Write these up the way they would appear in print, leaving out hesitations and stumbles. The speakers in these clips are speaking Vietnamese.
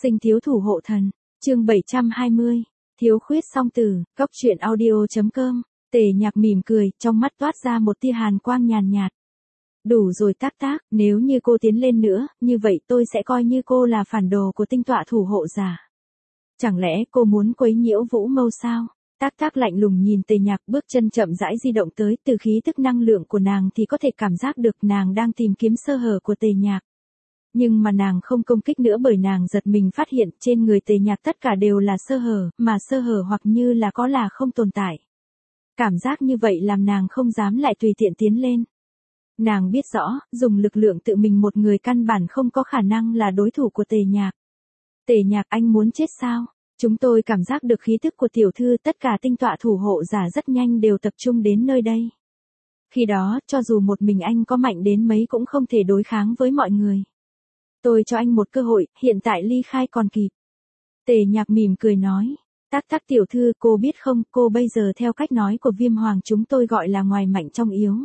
Sinh thiếu thủ hộ thần, chương 720, thiếu khuyết song tử, góc truyện audio.com, Tề Nhạc mỉm cười, trong mắt toát ra một tia hàn quang nhàn nhạt. Đủ rồi tác tác, nếu như cô tiến lên nữa, như vậy tôi sẽ coi như cô là phản đồ của tinh tọa thủ hộ giả. Chẳng lẽ cô muốn quấy nhiễu Vũ Mâu sao? Tác tác lạnh lùng nhìn Tề Nhạc, bước chân chậm rãi di động tới, từ khí tức năng lượng của nàng thì có thể cảm giác được nàng đang tìm kiếm sơ hở của Tề Nhạc. Nhưng mà nàng không công kích nữa bởi nàng giật mình phát hiện trên người Tề Nhạc tất cả đều là sơ hở, mà sơ hở hoặc như là có là không tồn tại. Cảm giác như vậy làm nàng không dám lại tùy tiện tiến lên. Nàng biết rõ, dùng lực lượng tự mình một người căn bản không có khả năng là đối thủ của Tề Nhạc. Tề Nhạc, anh muốn chết sao? Chúng tôi cảm giác được khí tức của tiểu thư, tất cả tinh tọa thủ hộ giả rất nhanh đều tập trung đến nơi đây. Khi đó, cho dù một mình anh có mạnh đến mấy cũng không thể đối kháng với mọi người. Tôi cho anh một cơ hội, hiện tại ly khai còn kịp. Tề Nhạc mỉm cười nói. Tác tác tiểu thư, cô biết không, cô bây giờ theo cách nói của Viêm Hoàng chúng tôi gọi là ngoài mạnh trong yếu.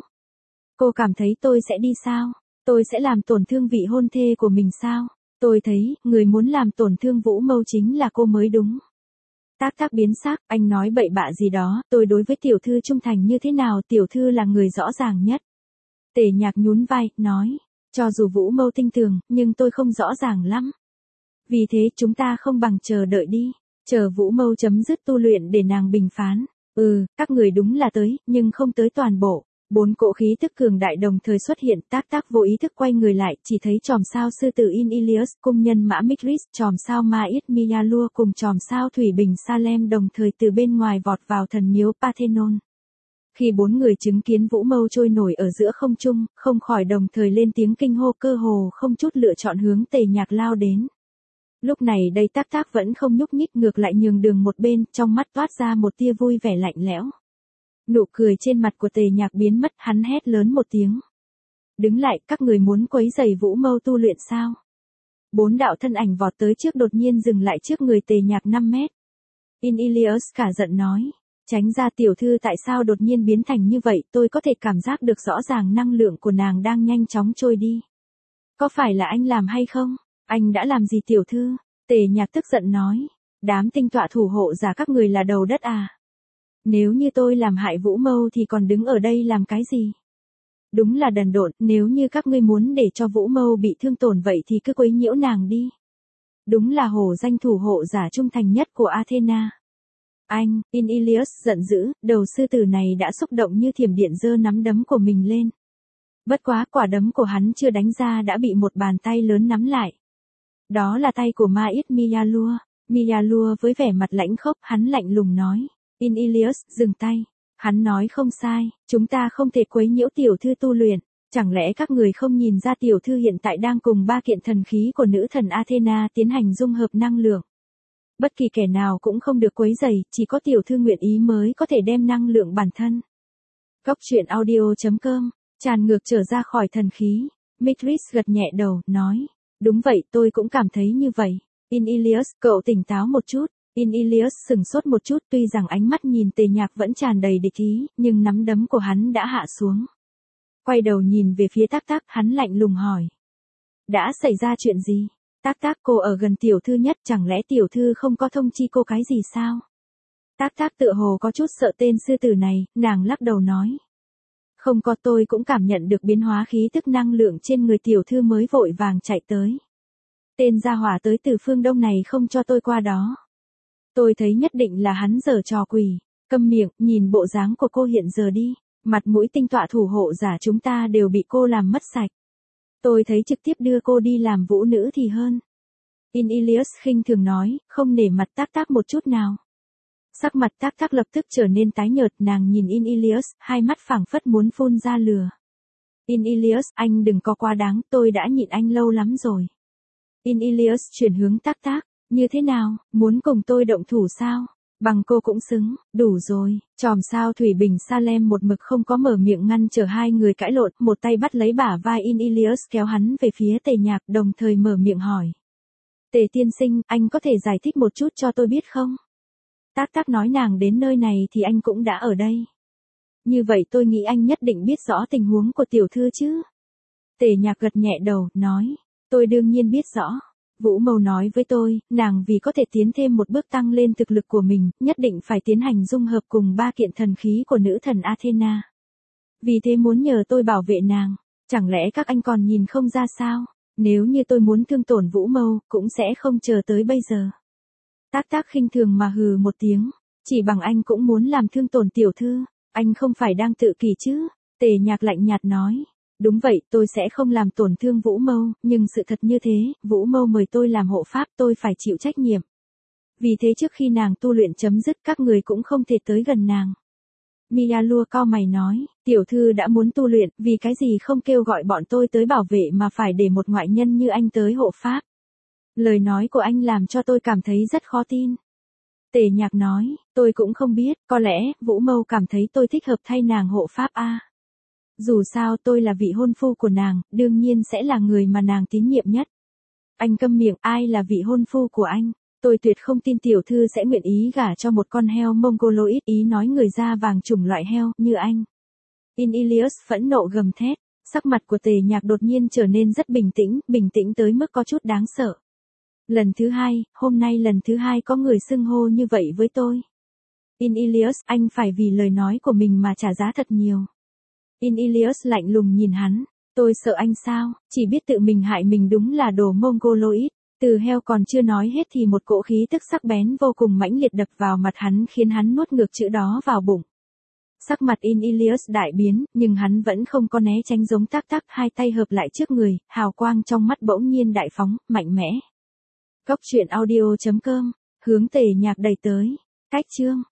Cô cảm thấy tôi sẽ đi sao? Tôi sẽ làm tổn thương vị hôn thê của mình sao? Tôi thấy, người muốn làm tổn thương Vũ Mâu chính là cô mới đúng. Tác tác biến sắc, anh nói bậy bạ gì đó, tôi đối với tiểu thư trung thành như thế nào, tiểu thư là người rõ ràng nhất. Tề Nhạc nhún vai, nói, cho dù Vũ Mâu tinh tường, nhưng tôi không rõ ràng lắm. Vì thế chúng ta không bằng chờ đợi đi, chờ Vũ Mâu chấm dứt tu luyện để nàng bình phán. Các người đúng là tới, nhưng không tới toàn bộ. 4 cỗ khí tức cường đại đồng thời xuất hiện, tác tác vô ý thức quay người lại, chỉ thấy chòm sao sư tử Inilius, cung nhân mã Mithris, chòm sao Ma'it Miyalua cùng chòm sao Thủy Bình Salem đồng thời từ bên ngoài vọt vào thần miếu Parthenon. Khi 4 người chứng kiến Vũ Mâu trôi nổi ở giữa không trung, không khỏi đồng thời lên tiếng kinh hô, cơ hồ không chút lựa chọn hướng Tề Nhạc lao đến. Lúc này đây tác tác vẫn không nhúc nhích, ngược lại nhường đường một bên, trong mắt toát ra một tia vui vẻ lạnh lẽo. Nụ cười trên mặt của Tề Nhạc biến mất, hắn hét lớn một tiếng. Đứng lại, các người muốn quấy rầy Vũ Mâu tu luyện sao? 4 đạo thân ảnh vọt tới trước, đột nhiên dừng lại trước người Tề Nhạc 5 mét. Inilius cả giận nói. Tránh ra, tiểu thư tại sao đột nhiên biến thành như vậy, tôi có thể cảm giác được rõ ràng năng lượng của nàng đang nhanh chóng trôi đi. Có phải là anh làm hay không? Anh đã làm gì tiểu thư? Tề Nhạc tức giận nói. Đám tinh tọa thủ hộ giả các người là đầu đất à? Nếu như tôi làm hại Vũ Mâu thì còn đứng ở đây làm cái gì? Đúng là đần độn, nếu như các ngươi muốn để cho Vũ Mâu bị thương tổn vậy thì cứ quấy nhiễu nàng đi. Đúng là hổ danh thủ hộ giả trung thành nhất của Athena. Anh, Inilius giận dữ, đầu sư tử này đã xúc động như thiểm điện giơ nắm đấm của mình lên. Bất quá quả đấm của hắn chưa đánh ra đã bị một bàn tay lớn nắm lại. Đó là tay của Ma'it Miyalua. Miyalua với vẻ mặt lãnh khốc, hắn lạnh lùng nói. Inilius, dừng tay. Hắn nói không sai, chúng ta không thể quấy nhiễu tiểu thư tu luyện. Chẳng lẽ các người không nhìn ra tiểu thư hiện tại đang cùng 3 kiện thần khí của nữ thần Athena tiến hành dung hợp năng lượng. Bất kỳ kẻ nào cũng không được quấy rầy, chỉ có tiểu thư nguyện ý mới có thể đem năng lượng bản thân. Góc truyện audio.com, tràn ngược trở ra khỏi thần khí. Mithris gật nhẹ đầu, nói. Đúng vậy, tôi cũng cảm thấy như vậy. Inilius, cậu tỉnh táo một chút. Inilius sừng sốt một chút, tuy rằng ánh mắt nhìn Tề Nhạc vẫn tràn đầy địch ý, nhưng nắm đấm của hắn đã hạ xuống. Quay đầu nhìn về phía tác tác, hắn lạnh lùng hỏi. Đã xảy ra chuyện gì? Tác tác, cô ở gần tiểu thư nhất, chẳng lẽ tiểu thư không có thông chi cô cái gì sao? Tác tác tựa hồ có chút sợ tên sư tử này, nàng lắc đầu nói. Không có, tôi cũng cảm nhận được biến hóa khí tức năng lượng trên người tiểu thư mới vội vàng chạy tới. Tên gia hỏa tới từ phương Đông này không cho tôi qua đó. Tôi thấy nhất định là hắn giở trò quỷ. Câm miệng, nhìn bộ dáng của cô hiện giờ đi. Mặt mũi tinh tọa thủ hộ giả chúng ta đều bị cô làm mất sạch. Tôi thấy trực tiếp đưa cô đi làm vũ nữ thì hơn. Inilius khinh thường nói, không nể mặt tác tác một chút nào. Sắc mặt tác tác lập tức trở nên tái nhợt, nàng nhìn Inilius, hai mắt phảng phất muốn phun ra lửa. Inilius, anh đừng có quá đáng, tôi đã nhịn anh lâu lắm rồi. Inilius chuyển hướng tác tác. Như thế nào, muốn cùng tôi động thủ sao? Bằng cô cũng xứng, đủ rồi. Chòm sao Thủy Bình Salem một mực không có mở miệng ngăn trở hai người cãi lộn, một tay bắt lấy bả vai Inilius kéo hắn về phía Tề Nhạc, đồng thời mở miệng hỏi. Tề tiên sinh, anh có thể giải thích một chút cho tôi biết không? Tác tác nói nàng đến nơi này thì anh cũng đã ở đây. Như vậy tôi nghĩ anh nhất định biết rõ tình huống của tiểu thư chứ? Tề Nhạc gật nhẹ đầu, nói. Tôi đương nhiên biết rõ. Vũ Mâu nói với tôi, nàng vì có thể tiến thêm một bước tăng lên thực lực của mình, nhất định phải tiến hành dung hợp cùng 3 kiện thần khí của nữ thần Athena. Vì thế muốn nhờ tôi bảo vệ nàng. Chẳng lẽ các anh còn nhìn không ra sao? Nếu như tôi muốn thương tổn Vũ Mâu, cũng sẽ không chờ tới bây giờ. Tác Tác khinh thường mà hừ một tiếng. Chỉ bằng anh cũng muốn làm thương tổn tiểu thư. Anh không phải đang tự kỷ chứ? Tề Nhạc lạnh nhạt nói. Đúng vậy, tôi sẽ không làm tổn thương Vũ Mâu, nhưng sự thật như thế, Vũ Mâu mời tôi làm hộ pháp, tôi phải chịu trách nhiệm. Vì thế trước khi nàng tu luyện chấm dứt, các người cũng không thể tới gần nàng. Mia Lua cau mày nói, tiểu thư đã muốn tu luyện, vì cái gì không kêu gọi bọn tôi tới bảo vệ mà phải để một ngoại nhân như anh tới hộ pháp. Lời nói của anh làm cho tôi cảm thấy rất khó tin. Tề Nhạc nói, tôi cũng không biết, có lẽ, Vũ Mâu cảm thấy tôi thích hợp thay nàng hộ pháp a. Dù sao tôi là vị hôn phu của nàng, đương nhiên sẽ là người mà nàng tín nhiệm nhất. Anh câm miệng, ai là vị hôn phu của anh? Tôi tuyệt không tin tiểu thư sẽ nguyện ý gả cho một con heo Mongoloid, ý nói người da vàng chủng loại heo, như anh. Ilias phẫn nộ gầm thét, sắc mặt của Tề Nhạc đột nhiên trở nên rất bình tĩnh tới mức có chút đáng sợ. Lần thứ hai, hôm nay lần thứ hai có người xưng hô như vậy với tôi. Ilias, anh phải vì lời nói của mình mà trả giá thật nhiều. Ilias lạnh lùng nhìn hắn, tôi sợ anh sao, chỉ biết tự mình hại mình đúng là đồ Mongoloid. Từ heo còn chưa nói hết thì một cỗ khí tức sắc bén vô cùng mãnh liệt đập vào mặt hắn khiến hắn nuốt ngược chữ đó vào bụng. Sắc mặt Ilias đại biến, nhưng hắn vẫn không có né tránh giống Tác Tác, hai tay hợp lại trước người, hào quang trong mắt bỗng nhiên đại phóng, mạnh mẽ. Cốc truyện audio.com, hướng Tề Nhạc đẩy tới. Cách chương